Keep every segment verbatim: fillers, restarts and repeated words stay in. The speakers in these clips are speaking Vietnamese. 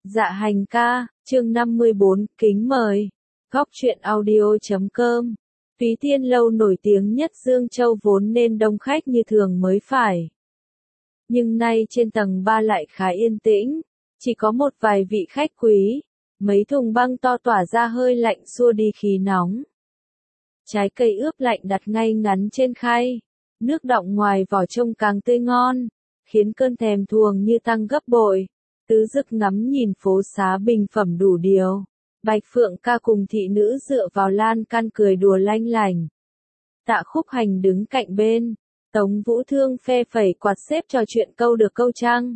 Dạ hành ca, chương năm mươi bốn, kính mời. Góc truyện audio.com. Túy Tiên lâu nổi tiếng nhất Dương Châu vốn nên đông khách như thường mới phải. Nhưng nay trên tầng ba lại khá yên tĩnh, chỉ có một vài vị khách quý, mấy thùng băng to tỏa ra hơi lạnh xua đi khí nóng. Trái cây ướp lạnh đặt ngay ngắn trên khay, nước đọng ngoài vỏ trông càng tươi ngon, khiến cơn thèm thuồng như tăng gấp bội. Tứ Dực ngắm nhìn phố xá bình phẩm đủ điều. Bạch Phượng ca cùng thị nữ dựa vào lan can cười đùa lanh lành. Tạ Khúc Hành đứng cạnh bên. Tống Vũ Thương phe phẩy quạt xếp trò chuyện câu được câu trăng.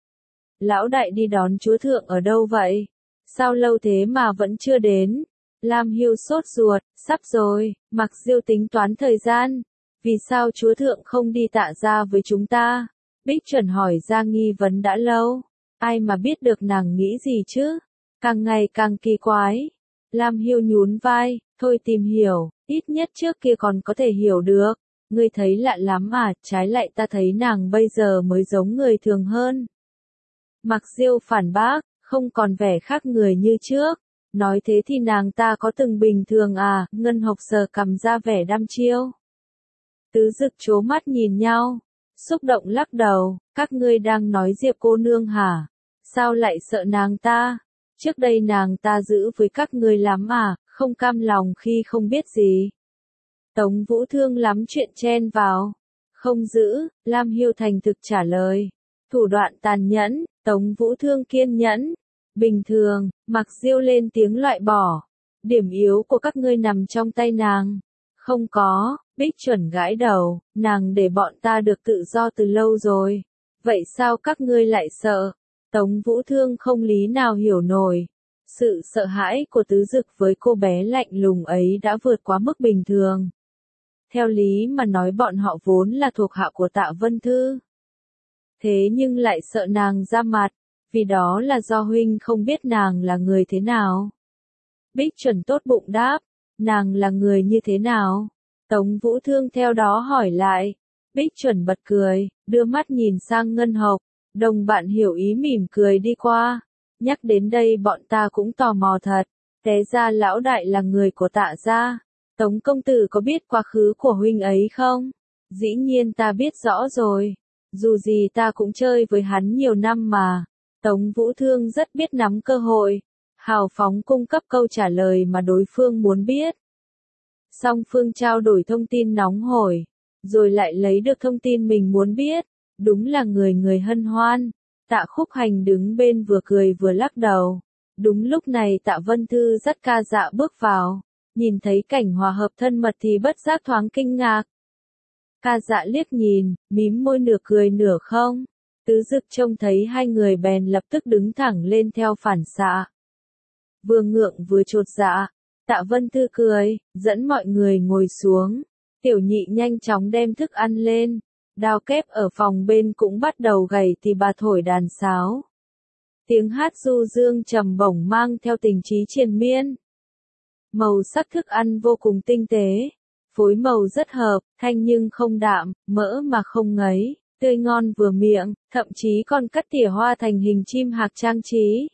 Lão đại đi đón chúa thượng ở đâu vậy? Sao lâu thế mà vẫn chưa đến? Lam Hiêu sốt ruột, sắp rồi, Mặc Diêu tính toán thời gian. Vì sao chúa thượng không đi Tạ gia với chúng ta? Bích Chuẩn hỏi ra nghi vấn đã lâu. Ai mà biết được nàng nghĩ gì chứ? Càng ngày càng kỳ quái. Lam Hiêu nhún vai, thôi tìm hiểu, ít nhất trước kia còn có thể hiểu được. Ngươi thấy lạ lắm à, trái lại ta thấy nàng bây giờ mới giống người thường hơn. Mặc Diêu phản bác, không còn vẻ khác người như trước. Nói thế thì nàng ta có từng bình thường à, Ngân Hộc sờ cằm ra vẻ đăm chiêu. Tứ Dực trố mắt nhìn nhau, xúc động lắc đầu, các ngươi đang nói Diệp cô nương hả? Sao lại sợ nàng ta? Trước đây nàng ta giữ với các ngươi lắm à, không cam lòng khi không biết gì. Tống Vũ Thương lắm chuyện chen vào. Không giữ, Lam Hiêu thành thực trả lời. Thủ đoạn tàn nhẫn, Tống Vũ Thương kiên nhẫn. Bình thường, Mặc Diêu lên tiếng loại bỏ. Điểm yếu của các ngươi nằm trong tay nàng. Không có, Bích Chuẩn gãi đầu, nàng để bọn ta được tự do từ lâu rồi. Vậy sao các ngươi lại sợ? Tống Vũ Thương không lý nào hiểu nổi. Sự sợ hãi của Tứ Dực với cô bé lạnh lùng ấy đã vượt quá mức bình thường. Theo lý mà nói bọn họ vốn là thuộc hạ của Tạ Vân Thư. Thế nhưng lại sợ nàng ra mặt, vì đó là do huynh không biết nàng là người thế nào. Bích Chuẩn tốt bụng đáp, nàng là người như thế nào? Tống Vũ Thương theo đó hỏi lại. Bích Chuẩn bật cười, đưa mắt nhìn sang Ngân Hộc. Đồng bạn hiểu ý mỉm cười đi qua. Nhắc đến đây bọn ta cũng tò mò thật. Té ra lão đại là người của Tạ gia. Tống công tử có biết quá khứ của huynh ấy không? Dĩ nhiên ta biết rõ rồi. Dù gì ta cũng chơi với hắn nhiều năm mà. Tống Vũ Thương rất biết nắm cơ hội. Hào phóng cung cấp câu trả lời mà đối phương muốn biết. Song phương trao đổi thông tin nóng hổi. Rồi lại lấy được thông tin mình muốn biết. Đúng là người người hân hoan. Tạ Khúc Hành đứng bên vừa cười vừa lắc đầu. Đúng lúc này Tạ Vân Thư dắt Ca Dạ bước vào. Nhìn thấy cảnh hòa hợp thân mật thì bất giác thoáng kinh ngạc. Ca Dạ liếc nhìn, mím môi nửa cười nửa không. Tứ Dực trông thấy hai người bèn lập tức đứng thẳng lên theo phản xạ. Vừa ngượng vừa chột dạ. Tạ Vân Thư cười, dẫn mọi người ngồi xuống. Tiểu nhị nhanh chóng đem thức ăn lên. Đao kép ở phòng bên cũng bắt đầu gảy thì bà thổi đàn sáo. Tiếng hát du dương trầm bổng mang theo tình trí triền miên. Màu sắc thức ăn vô cùng tinh tế. Phối màu rất hợp, thanh nhưng không đạm, mỡ mà không ngấy, tươi ngon vừa miệng, thậm chí còn cắt tỉa hoa thành hình chim hạc trang trí.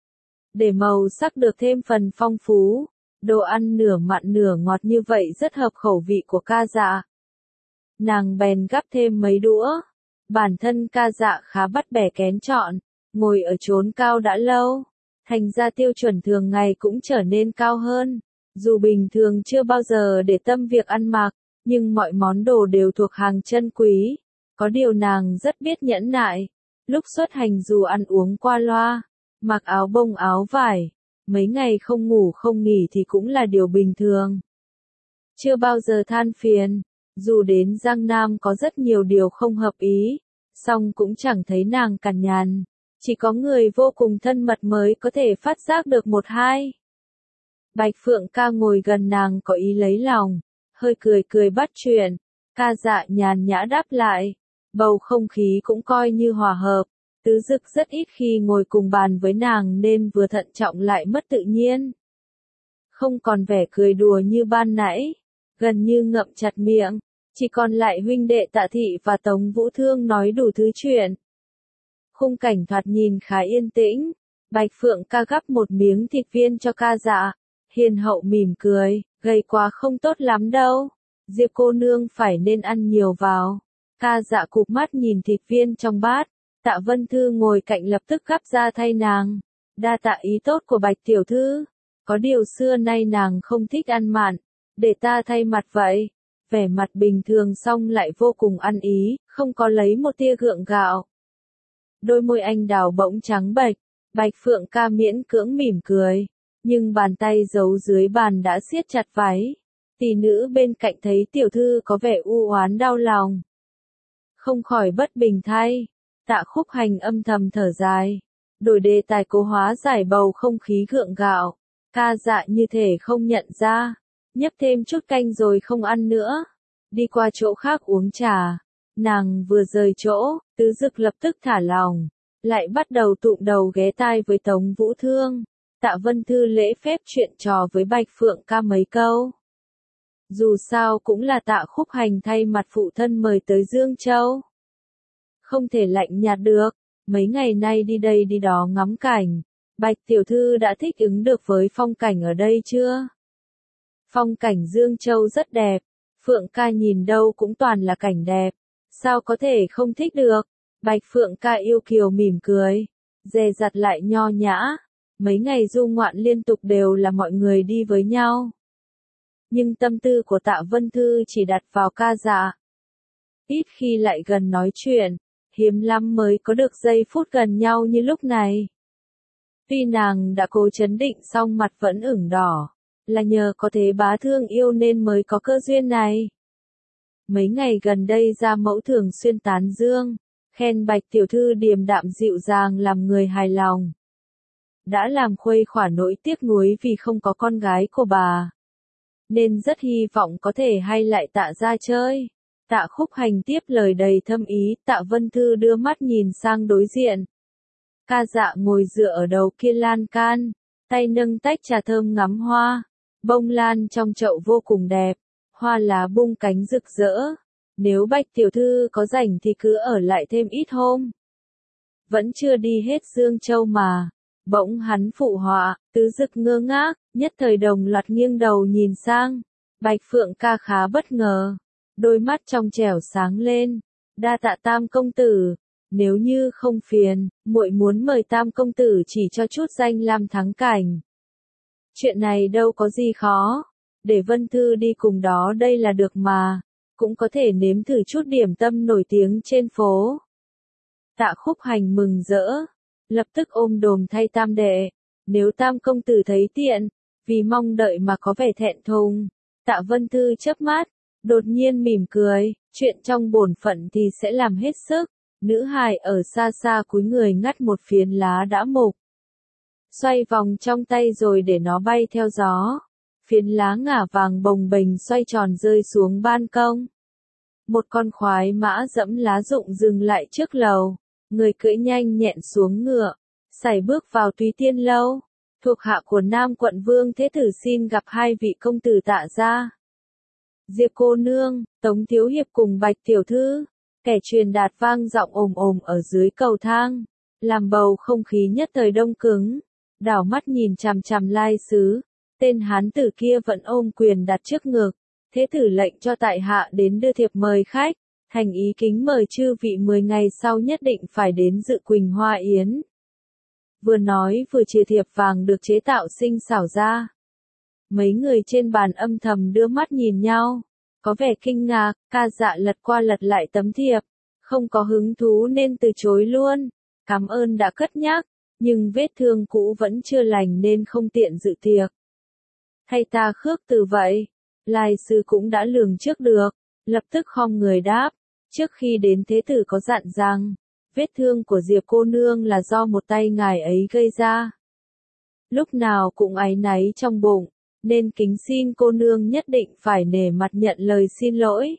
Để màu sắc được thêm phần phong phú, đồ ăn nửa mặn nửa ngọt như vậy rất hợp khẩu vị của Ca Dạ. Nàng bèn gắp thêm mấy đũa. Bản thân Ca Dạ khá bắt bẻ kén chọn, ngồi ở chốn cao đã lâu. Thành ra tiêu chuẩn thường ngày cũng trở nên cao hơn. Dù bình thường chưa bao giờ để tâm việc ăn mặc, nhưng mọi món đồ đều thuộc hàng chân quý. Có điều nàng rất biết nhẫn nại. Lúc xuất hành dù ăn uống qua loa, mặc áo bông áo vải, mấy ngày không ngủ không nghỉ thì cũng là điều bình thường. Chưa bao giờ than phiền. Dù đến Giang Nam có rất nhiều điều không hợp ý, song cũng chẳng thấy nàng cằn nhằn. Chỉ có người vô cùng thân mật mới có thể phát giác được một hai. Bạch Phượng ca ngồi gần nàng có ý lấy lòng, hơi cười cười bắt chuyện. Ca Dạ nhàn nhã đáp lại. Bầu không khí cũng coi như hòa hợp. Tứ Dực rất ít khi ngồi cùng bàn với nàng nên vừa thận trọng lại mất tự nhiên. Không còn vẻ cười đùa như ban nãy, gần như ngậm chặt miệng. Chỉ còn lại huynh đệ Tạ Thị và Tống Vũ Thương nói đủ thứ chuyện. Khung cảnh thoạt nhìn khá yên tĩnh, Bạch Phượng ca gắp một miếng thịt viên cho ca dạ. Hiền hậu mỉm cười, gầy quá không tốt lắm đâu. Diệp cô nương phải nên ăn nhiều vào. Ca dạ cụp mắt nhìn thịt viên trong bát. Tạ Vân Thư ngồi cạnh lập tức gắp ra thay nàng. Đa tạ ý tốt của Bạch tiểu thư. Có điều xưa nay nàng không thích ăn mặn. Để ta thay mặt vậy. Vẻ mặt bình thường xong lại vô cùng ăn ý, không có lấy một tia gượng gạo. Đôi môi anh đào bỗng trắng bệch. Bạch Phượng ca miễn cưỡng mỉm cười. Nhưng bàn tay giấu dưới bàn đã siết chặt váy. Tỷ nữ bên cạnh thấy tiểu thư có vẻ u oán đau lòng. Không khỏi bất bình thay. Tạ Khúc Hành âm thầm thở dài. Đổi đề tài cố hóa giải bầu không khí gượng gạo. Ca dạ như thể không nhận ra. Nhấp thêm chút canh rồi không ăn nữa. Đi qua chỗ khác uống trà. Nàng vừa rời chỗ, Tứ Dực lập tức thả lòng. Lại bắt đầu tụm đầu ghé tai với Tống Vũ Thương. Tạ Vân Thư lễ phép chuyện trò với Bạch Phượng ca mấy câu. Dù sao cũng là Tạ Khúc Hành thay mặt phụ thân mời tới Dương Châu. Không thể lạnh nhạt được, mấy ngày nay đi đây đi đó ngắm cảnh. Bạch tiểu thư đã thích ứng được với phong cảnh ở đây chưa? Phong cảnh Dương Châu rất đẹp, Phượng ca nhìn đâu cũng toàn là cảnh đẹp. Sao có thể không thích được? Bạch Phượng ca yêu kiều mỉm cười, dè dặt lại nho nhã. Mấy ngày du ngoạn liên tục đều là mọi người đi với nhau. Nhưng tâm tư của Tạ Vân Thư chỉ đặt vào ca dạ. Ít khi lại gần nói chuyện, hiếm lắm mới có được giây phút gần nhau như lúc này. Tuy nàng đã cố chấn định song mặt vẫn ửng đỏ, là nhờ có thế bá thương yêu nên mới có cơ duyên này. Mấy ngày gần đây gia mẫu thường xuyên tán dương, khen Bạch tiểu thư điềm đạm dịu dàng làm người hài lòng. Đã làm khuây khỏa nỗi tiếc nuối vì không có con gái của bà. Nên rất hy vọng có thể hay lại Tạ ra chơi. Tạ Khúc Hành tiếp lời đầy thâm ý, Tạ Vân Thư đưa mắt nhìn sang đối diện. Ca dạ ngồi dựa ở đầu kia lan can, tay nâng tách trà thơm ngắm hoa. Bông lan trong chậu vô cùng đẹp, hoa lá bung cánh rực rỡ. Nếu Bạch tiểu thư có rảnh thì cứ ở lại thêm ít hôm. Vẫn chưa đi hết Dương Châu mà. Bỗng hắn phụ họa, Tứ Dực ngơ ngác, nhất thời đồng loạt nghiêng đầu nhìn sang. Bạch Phượng ca khá bất ngờ, đôi mắt trong trẻo sáng lên. Đa tạ Tam công tử, nếu như không phiền, muội muốn mời Tam công tử chỉ cho chút danh lam thắng cảnh. Chuyện này đâu có gì khó, để Vân Thư đi cùng đó đây là được mà, cũng có thể nếm thử chút điểm tâm nổi tiếng trên phố. Tạ Khúc Hành mừng rỡ, lập tức ôm đồm thay Tam đệ, nếu Tam công tử thấy tiện, vì mong đợi mà có vẻ thẹn thùng. Tạ Vân Thư chớp mắt, đột nhiên mỉm cười, chuyện trong bổn phận thì sẽ làm hết sức. Nữ hài ở xa xa cúi người ngắt một phiến lá đã mục, xoay vòng trong tay rồi để nó bay theo gió. Phiến lá ngả vàng bồng bềnh xoay tròn rơi xuống ban công. Một con khoái mã dẫm lá rụng dừng lại trước lầu, người cưỡi nhanh nhẹn xuống ngựa, sải bước vào Túy Tiên lâu. Thuộc hạ của Nam quận Vương Thế Tử xin gặp hai vị công tử Tạ gia. Diệp cô nương, Tống thiếu hiệp cùng Bạch tiểu thư. Kẻ truyền đạt vang giọng ồm ồm ở dưới cầu thang, làm bầu không khí nhất thời đông cứng. Đảo mắt nhìn chằm chằm Lai Sứ, tên hán tử kia vẫn ôm quyền đặt trước ngực. Thế tử lệnh cho tại hạ đến đưa thiệp mời khách, thành ý kính mời chư vị mười ngày sau nhất định phải đến dự Quỳnh Hoa Yến. Vừa nói vừa chìa thiệp vàng được chế tạo tinh xảo ra. Mấy người trên bàn âm thầm đưa mắt nhìn nhau, có vẻ kinh ngạc. Ca dạ lật qua lật lại tấm thiệp, không có hứng thú nên từ chối luôn. Cảm ơn đã cất nhắc, nhưng vết thương cũ vẫn chưa lành nên không tiện dự tiệc. Hay ta khước từ vậy? Lai Sư cũng đã lường trước được, lập tức khom người đáp. Trước khi đến Thế tử có dặn rằng, vết thương của Diệp cô nương là do một tay ngài ấy gây ra. Lúc nào cũng áy náy trong bụng, nên kính xin cô nương nhất định phải nể mặt nhận lời xin lỗi.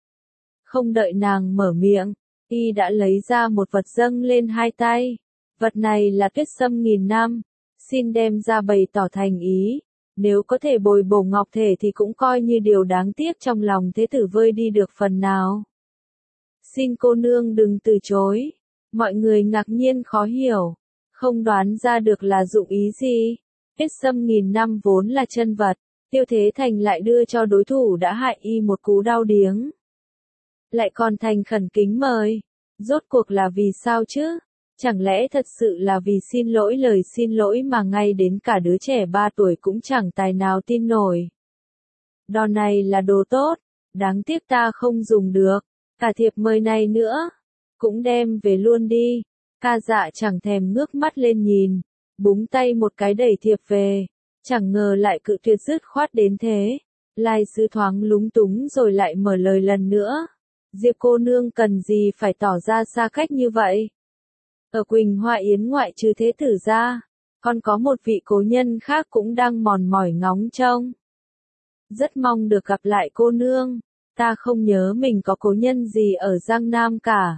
Không đợi nàng mở miệng, y đã lấy ra một vật dâng lên hai tay. Vật này là tuyết sâm nghìn năm, xin đem ra bày tỏ thành ý. Nếu có thể bồi bổ ngọc thể thì cũng coi như điều đáng tiếc trong lòng Thế tử vơi đi được phần nào. Xin cô nương đừng từ chối. Mọi người ngạc nhiên khó hiểu. không đoán ra được là dụng ý gì. Huyết sâm nghìn năm vốn là chân vật, Tiêu Thế Thành lại đưa cho đối thủ đã hại y một cú đau điếng. Lại còn thành khẩn kính mời. Rốt cuộc là vì sao chứ? Chẳng lẽ thật sự là vì xin lỗi lời xin lỗi mà ngay đến cả đứa trẻ ba tuổi cũng chẳng tài nào tin nổi. Đòn này là đồ tốt, đáng tiếc ta không dùng được, cả thiệp mời này nữa, cũng đem về luôn đi. Ca Dạ chẳng thèm ngước mắt lên nhìn, búng tay một cái đẩy thiệp về, chẳng ngờ lại cự tuyệt dứt khoát đến thế. Lai Sứ thoáng lúng túng rồi lại mở lời lần nữa. Diệp cô nương cần gì phải tỏ ra xa cách như vậy? Ở Quỳnh Hoa Yến ngoại trừ thế tử ra, còn có một vị cố nhân khác cũng đang mòn mỏi ngóng trông. Rất mong được gặp lại cô nương, ta không nhớ mình có cố nhân gì ở Giang Nam cả.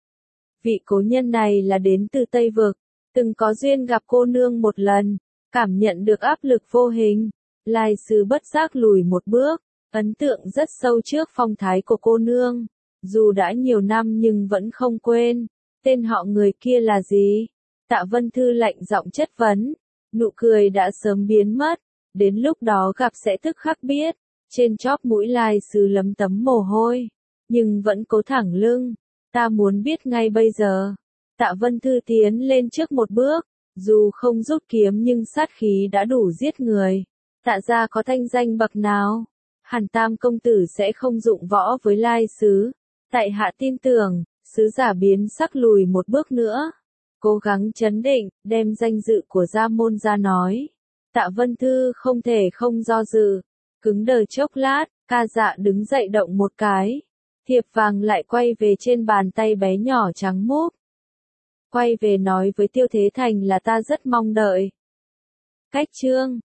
Vị cố nhân này là đến từ Tây Vực, từng có duyên gặp cô nương một lần, cảm nhận được áp lực vô hình. Lai Sứ bất giác lùi một bước, ấn tượng rất sâu trước phong thái của cô nương. Dù đã nhiều năm nhưng vẫn không quên, tên họ người kia là gì? Tạ Vân Thư lạnh giọng chất vấn, nụ cười đã sớm biến mất, đến lúc đó gặp sẽ tức khắc biết. Trên chóp mũi Lai Sứ lấm tấm mồ hôi, nhưng vẫn cố thẳng lưng, ta muốn biết ngay bây giờ. Tạ Vân Thư tiến lên trước một bước, dù không rút kiếm nhưng sát khí đã đủ giết người. Tạ gia có thanh danh bậc nào? Hàn Tam công tử sẽ không dụng võ với Lai Sứ. Tại hạ tin tưởng, sứ giả biến sắc lùi một bước nữa. Cố gắng trấn định, đem danh dự của gia môn ra nói. Tạ Vân Thư không thể không do dự. Cứng đờ chốc lát, Ca Dạ đứng dậy động một cái. Thiệp vàng lại quay về trên bàn tay bé nhỏ trắng muốt. Quay về nói với Tiêu Thế Thành là ta rất mong đợi. Cách chương